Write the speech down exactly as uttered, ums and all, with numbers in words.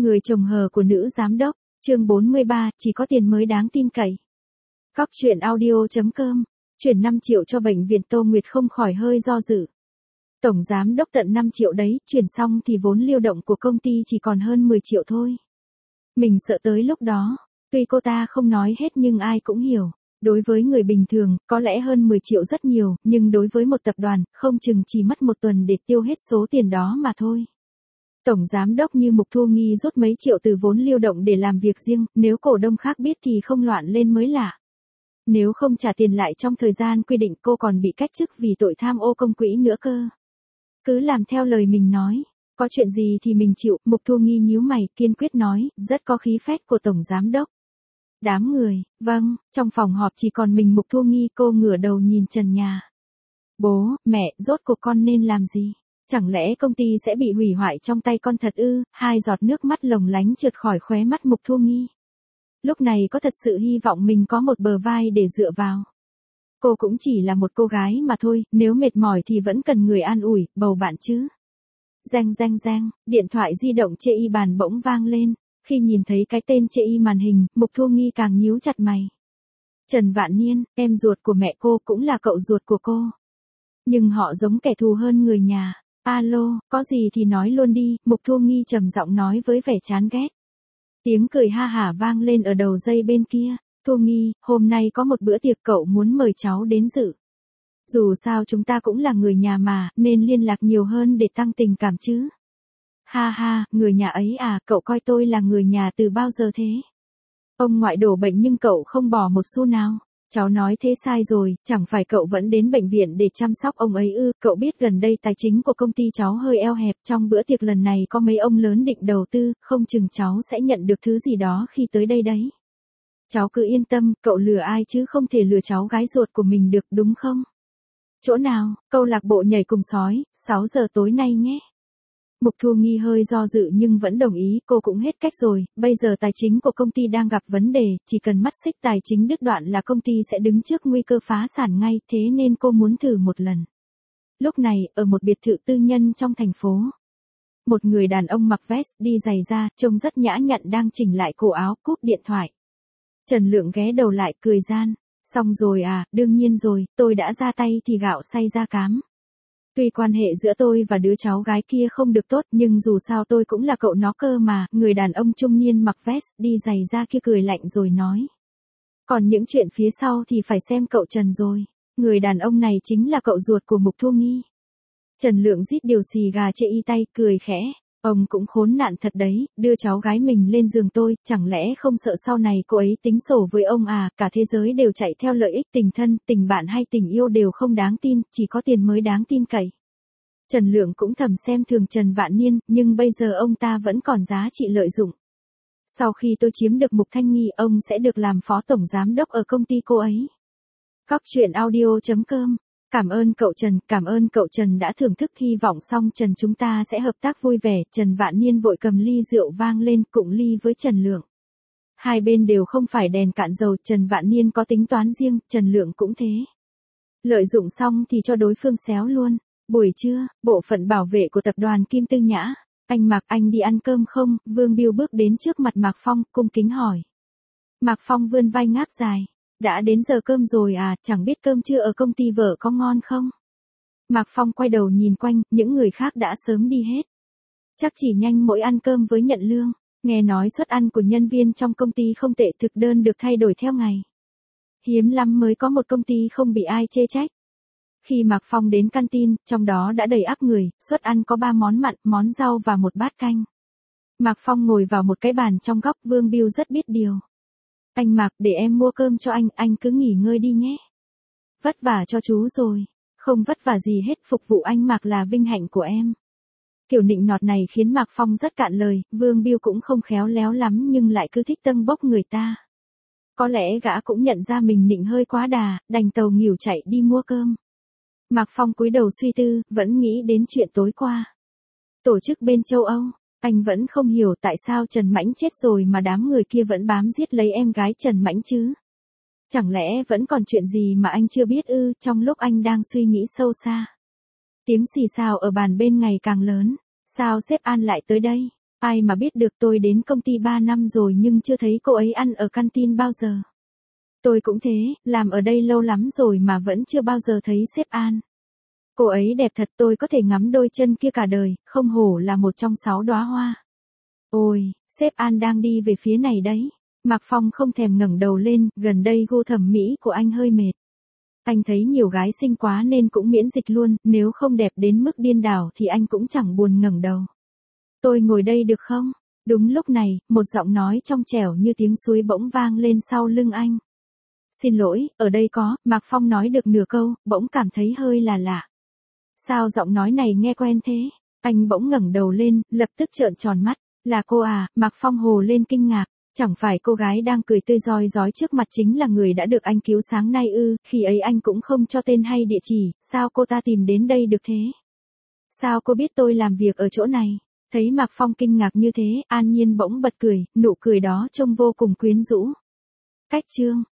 Người chồng hờ của nữ giám đốc, chương bốn mươi ba, chỉ có tiền mới đáng tin cậy. Cóc truyện audio chấm com, chuyển năm triệu cho bệnh viện Tô Nguyệt không khỏi hơi do dự. Tổng giám đốc tận năm triệu đấy, chuyển xong thì vốn lưu động của công ty chỉ còn hơn mười triệu thôi. Mình sợ tới lúc đó, tuy cô ta không nói hết nhưng ai cũng hiểu. Đối với người bình thường, có lẽ hơn mười triệu rất nhiều, nhưng đối với một tập đoàn, không chừng chỉ mất một tuần để tiêu hết số tiền đó mà thôi. Tổng giám đốc như Mục Thu Nghi rút mấy triệu từ vốn lưu động để làm việc riêng, nếu cổ đông khác biết thì không loạn lên mới lạ. Nếu không trả tiền lại trong thời gian quy định cô còn bị cách chức vì tội tham ô công quỹ nữa cơ. Cứ làm theo lời mình nói, có chuyện gì thì mình chịu, Mục Thu Nghi nhíu mày, kiên quyết nói, rất có khí phách của Tổng giám đốc. Đám người, vâng, trong phòng họp chỉ còn mình Mục Thu Nghi, cô ngửa đầu nhìn trần nhà. Bố, mẹ, rốt cuộc con nên làm gì? Chẳng lẽ công ty sẽ bị hủy hoại trong tay con thật ư? Hai giọt nước mắt lồng lánh trượt khỏi khóe mắt Mục Thu Nghi. Lúc này có thật sự hy vọng mình có một bờ vai để dựa vào. Cô cũng chỉ là một cô gái mà thôi, nếu mệt mỏi thì vẫn cần người an ủi, bầu bạn chứ. Reng reng reng, điện thoại di động chê y bàn bỗng vang lên. Khi nhìn thấy cái tên chê y màn hình, Mục Thu Nghi càng nhíu chặt mày. Trần Vạn Niên, em ruột của mẹ cô cũng là cậu ruột của cô. Nhưng họ giống kẻ thù hơn người nhà. Alo, có gì thì nói luôn đi, Mục Thu Nghi trầm giọng nói với vẻ chán ghét. Tiếng cười ha hả vang lên ở đầu dây bên kia. Thu Nghi, hôm nay có một bữa tiệc cậu muốn mời cháu đến dự. Dù sao chúng ta cũng là người nhà mà, nên liên lạc nhiều hơn để tăng tình cảm chứ. Ha ha, người nhà ấy à, cậu coi tôi là người nhà từ bao giờ thế? Ông ngoại đổ bệnh nhưng cậu không bỏ một xu nào. Cháu nói thế sai rồi, chẳng phải cậu vẫn đến bệnh viện để chăm sóc ông ấy ư? Cậu biết gần đây tài chính của công ty cháu hơi eo hẹp, trong bữa tiệc lần này có mấy ông lớn định đầu tư, không chừng cháu sẽ nhận được thứ gì đó khi tới đây đấy. Cháu cứ yên tâm, cậu lừa ai chứ không thể lừa cháu gái ruột của mình được, đúng không? Chỗ nào? Câu lạc bộ nhảy cùng sói, sáu giờ tối nay nhé. Mục Thu Nghi hơi do dự nhưng vẫn đồng ý, cô cũng hết cách rồi, bây giờ tài chính của công ty đang gặp vấn đề, chỉ cần mắt xích tài chính đứt đoạn là công ty sẽ đứng trước nguy cơ phá sản ngay, thế nên cô muốn thử một lần. Lúc này, ở một biệt thự tư nhân trong thành phố, một người đàn ông mặc vest, đi giày da, trông rất nhã nhặn đang chỉnh lại cổ áo, cúp điện thoại. Trần Lượng ghé đầu lại cười gian, xong rồi à, đương nhiên rồi, tôi đã ra tay thì gạo xay ra cám. Tuy quan hệ giữa tôi và đứa cháu gái kia không được tốt nhưng dù sao tôi cũng là cậu nó cơ mà, người đàn ông trung niên mặc vest, đi giày da kia cười lạnh rồi nói. Còn những chuyện phía sau thì phải xem cậu Trần rồi, người đàn ông này chính là cậu ruột của Mục Thu Nghi. Trần Lượng rít điều xì gà chê y tay, cười khẽ, ông cũng khốn nạn thật đấy, đưa cháu gái mình lên giường tôi, chẳng lẽ không sợ sau này cô ấy tính sổ với ông à, cả thế giới đều chạy theo lợi ích tình thân, tình bạn hay tình yêu đều không đáng tin, chỉ có tiền mới đáng tin cậy. Trần Lượng cũng thầm xem thường Trần Vạn Niên, nhưng bây giờ ông ta vẫn còn giá trị lợi dụng. Sau khi tôi chiếm được Mục Thanh Nghi, ông sẽ được làm phó tổng giám đốc ở công ty cô ấy. Cóc truyện audio chấm com. Cảm ơn cậu Trần, cảm ơn cậu Trần đã thưởng thức, hy vọng xong Trần chúng ta sẽ hợp tác vui vẻ. Trần Vạn Niên vội cầm ly rượu vang lên, cụng ly với Trần Lượng. Hai bên đều không phải đèn cạn dầu, Trần Vạn Niên có tính toán riêng, Trần Lượng cũng thế. Lợi dụng xong thì cho đối phương xéo luôn. Buổi trưa, bộ phận bảo vệ của tập đoàn Kim Tư Nhã. Anh Mạc, anh đi ăn cơm không? Vương Biêu bước đến trước mặt Mạc Phong, cung kính hỏi. Mạc Phong vươn vai ngáp dài. Đã đến giờ cơm rồi à, chẳng biết cơm trưa ở công ty vợ có ngon không? Mạc Phong quay đầu nhìn quanh, những người khác đã sớm đi hết. Chắc chỉ nhanh mỗi ăn cơm với nhận lương. Nghe nói suất ăn của nhân viên trong công ty không tệ, thực đơn được thay đổi theo ngày. Hiếm lắm mới có một công ty không bị ai chê trách. Khi Mạc Phong đến canteen, trong đó đã đầy ắp người, suất ăn có ba món mặn, món rau và một bát canh. Mạc Phong ngồi vào một cái bàn trong góc, Vương Biêu rất biết điều. Anh Mạc, để em mua cơm cho anh, anh cứ nghỉ ngơi đi nhé. Vất vả cho chú rồi. Không vất vả gì hết, phục vụ anh Mạc là vinh hạnh của em. Kiểu nịnh nọt này khiến Mạc Phong rất cạn lời, Vương Biêu cũng không khéo léo lắm nhưng lại cứ thích tâng bốc người ta. Có lẽ gã cũng nhận ra mình nịnh hơi quá đà, đành tàu nghỉu chạy đi mua cơm. Mạc Phong cúi đầu suy tư, vẫn nghĩ đến chuyện tối qua. Tổ chức bên châu Âu. Anh vẫn không hiểu tại sao Trần Mãnh chết rồi mà đám người kia vẫn bám giết lấy em gái Trần Mãnh chứ. Chẳng lẽ vẫn còn chuyện gì mà anh chưa biết ư? Trong lúc anh đang suy nghĩ sâu xa, tiếng xì xào ở bàn bên ngày càng lớn. Sao sếp An lại tới đây? Ai mà biết được tôi đến công ty ba năm rồi nhưng chưa thấy cô ấy ăn ở canteen bao giờ. Tôi cũng thế, làm ở đây lâu lắm rồi mà vẫn chưa bao giờ thấy sếp An. Cô ấy đẹp thật, tôi có thể ngắm đôi chân kia cả đời, không hổ là một trong sáu đóa hoa. Ôi, sếp An đang đi về phía này đấy. Mạc Phong không thèm ngẩng đầu lên, gần đây gu thẩm mỹ của anh hơi mệt. Anh thấy nhiều gái xinh quá nên cũng miễn dịch luôn, nếu không đẹp đến mức điên đảo thì anh cũng chẳng buồn ngẩng đầu. Tôi ngồi đây được không? Đúng lúc này, một giọng nói trong trẻo như tiếng suối bỗng vang lên sau lưng anh. Xin lỗi, ở đây có, Mạc Phong nói được nửa câu, bỗng cảm thấy hơi là lạ. Sao giọng nói này nghe quen thế? Anh bỗng ngẩng đầu lên, lập tức trợn tròn mắt. Là cô à? Mạc Phong hồ lên kinh ngạc. Chẳng phải cô gái đang cười tươi rói rói trước mặt chính là người đã được anh cứu sáng nay ư? Khi ấy anh cũng không cho tên hay địa chỉ, sao cô ta tìm đến đây được thế? Sao cô biết tôi làm việc ở chỗ này? Thấy Mạc Phong kinh ngạc như thế, An Nhiên bỗng bật cười, nụ cười đó trông vô cùng quyến rũ. Cách chương